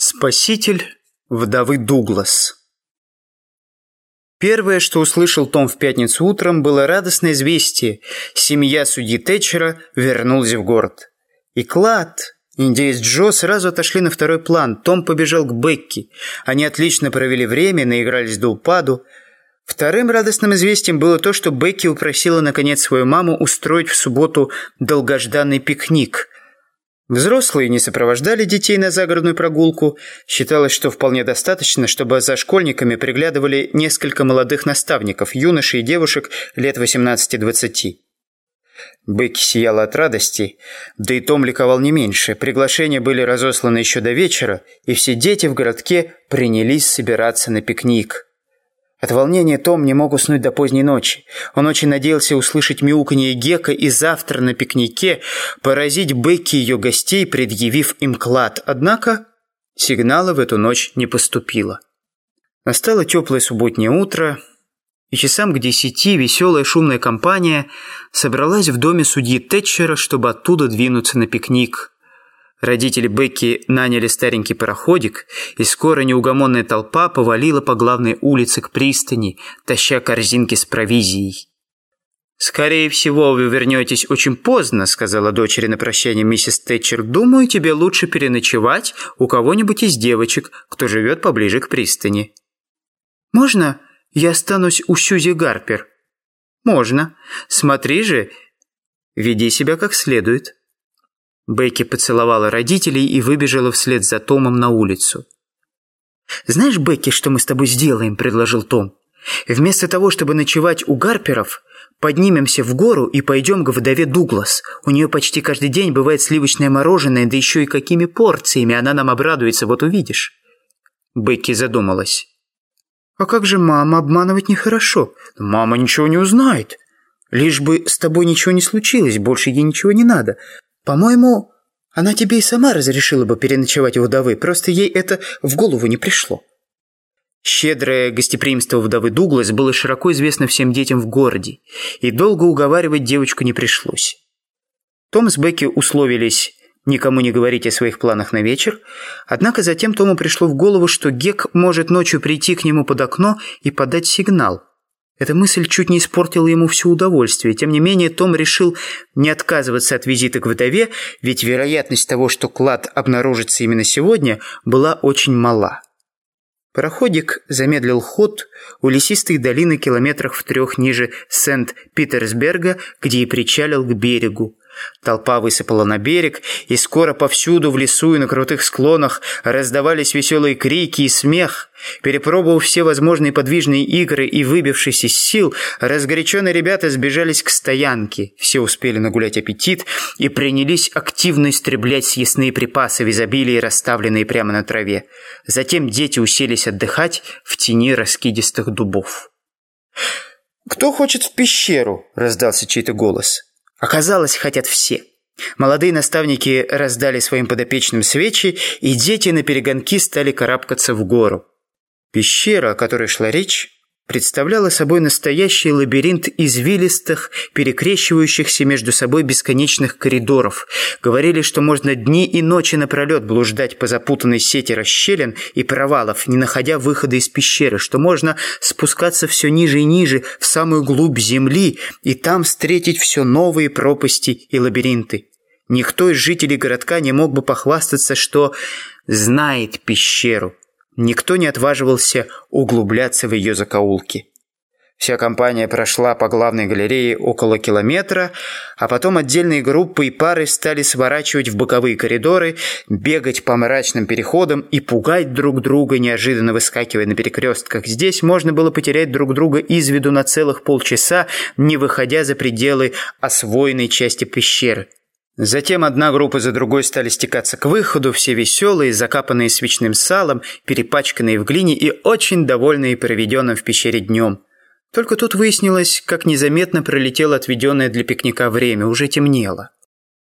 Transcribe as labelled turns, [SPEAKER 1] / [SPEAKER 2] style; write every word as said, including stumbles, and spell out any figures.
[SPEAKER 1] Спаситель вдовы Дуглас. Первое, что услышал Том в пятницу утром, было радостное известие. Семья судьи Тэтчера вернулась в город. И Клад, индеец Джо сразу отошли на второй план. Том побежал к Бекки. Они отлично провели время, наигрались до упаду. Вторым радостным известием было то, что Бекки упросила наконец свою маму устроить в субботу долгожданный пикник. Взрослые не сопровождали детей на загородную прогулку. Считалось, что вполне достаточно, чтобы за школьниками приглядывали несколько молодых наставников, юношей и девушек лет восемнадцати-двадцати. Бекки сияла от радости, да и Том ликовал не меньше. Приглашения были разосланы еще до вечера, и все дети в городке принялись собираться на пикник. От волнения Том не мог уснуть до поздней ночи. Он очень надеялся услышать мяуканье Гека и завтра на пикнике поразить Бекки и ее гостей, предъявив им клад. Однако сигнала в эту ночь не поступило. Настало теплое субботнее утро, и часам к десяти веселая шумная компания собралась в доме судьи Тэтчера, чтобы оттуда двинуться на пикник. Родители Бекки наняли старенький пароходик, и скоро неугомонная толпа повалила по главной улице к пристани, таща корзинки с провизией. «Скорее всего, вы вернетесь очень поздно», — сказала дочери на прощание миссис Тэтчер. «Думаю, тебе лучше переночевать у кого-нибудь из девочек, кто живет поближе к пристани». «Можно я останусь у Сьюзи Гарпер?» «Можно. Смотри же, веди себя как следует». Бекки поцеловала родителей и выбежала вслед за Томом на улицу. «Знаешь, Бекки, что мы с тобой сделаем?» – предложил Том. «Вместо того, чтобы ночевать у Гарперов, поднимемся в гору и пойдем к вдове Дуглас. У нее почти каждый день бывает сливочное мороженое, да еще и какими порциями. Она нам обрадуется, вот увидишь». Бекки задумалась. «А как же мама? Обманывать нехорошо. Мама ничего не узнает. Лишь бы с тобой ничего не случилось, больше ей ничего не надо. По-моему, она тебе и сама разрешила бы переночевать у вдовы, просто ей это в голову не пришло». Щедрое гостеприимство вдовы Дуглас было широко известно всем детям в городе, и долго уговаривать девочку не пришлось. Том с Бекки условились никому не говорить о своих планах на вечер, однако затем Тому пришло в голову, что Гек может ночью прийти к нему под окно и подать сигнал. Эта мысль чуть не испортила ему все удовольствие. Тем не менее, Том решил не отказываться от визита к вдове, ведь вероятность того, что клад обнаружится именно сегодня, была очень мала. Пароходик замедлил ход у лесистой долины километрах в трех ниже Сент-Питерсберга, где и причалил к берегу. Толпа высыпала на берег, и скоро повсюду в лесу и на крутых склонах раздавались веселые крики и смех. Перепробовав все возможные подвижные игры и выбившись из сил, разгоряченные ребята сбежались к стоянке. Все успели нагулять аппетит и принялись активно истреблять съестные припасы в изобилии, расставленные прямо на траве. Затем дети уселись отдыхать в тени раскидистых дубов. «Кто хочет в пещеру?» – раздался чей-то голос. Оказалось, хотят все. Молодые наставники раздали своим подопечным свечи, и дети наперегонки стали карабкаться в гору. Пещера, о которой шла речь, представляла собой настоящий лабиринт извилистых, перекрещивающихся между собой бесконечных коридоров. Говорили, что можно дни и ночи напролет блуждать по запутанной сети расщелин и провалов, не находя выхода из пещеры, что можно спускаться все ниже и ниже в самую глубь земли и там встретить все новые пропасти и лабиринты. Никто из жителей городка не мог бы похвастаться, что знает пещеру. Никто не отваживался углубляться в ее закоулки. Вся компания прошла по главной галерее около километра, а потом отдельные группы и пары стали сворачивать в боковые коридоры, бегать по мрачным переходам и пугать друг друга, неожиданно выскакивая на перекрестках. Здесь можно было потерять друг друга из виду на целых полчаса, не выходя за пределы освоенной части пещеры. Затем одна группа за другой стали стекаться к выходу, все веселые, закапанные свечным салом, перепачканные в глине и очень довольные проведенным в пещере днем. Только тут выяснилось, как незаметно пролетело отведенное для пикника время, уже темнело.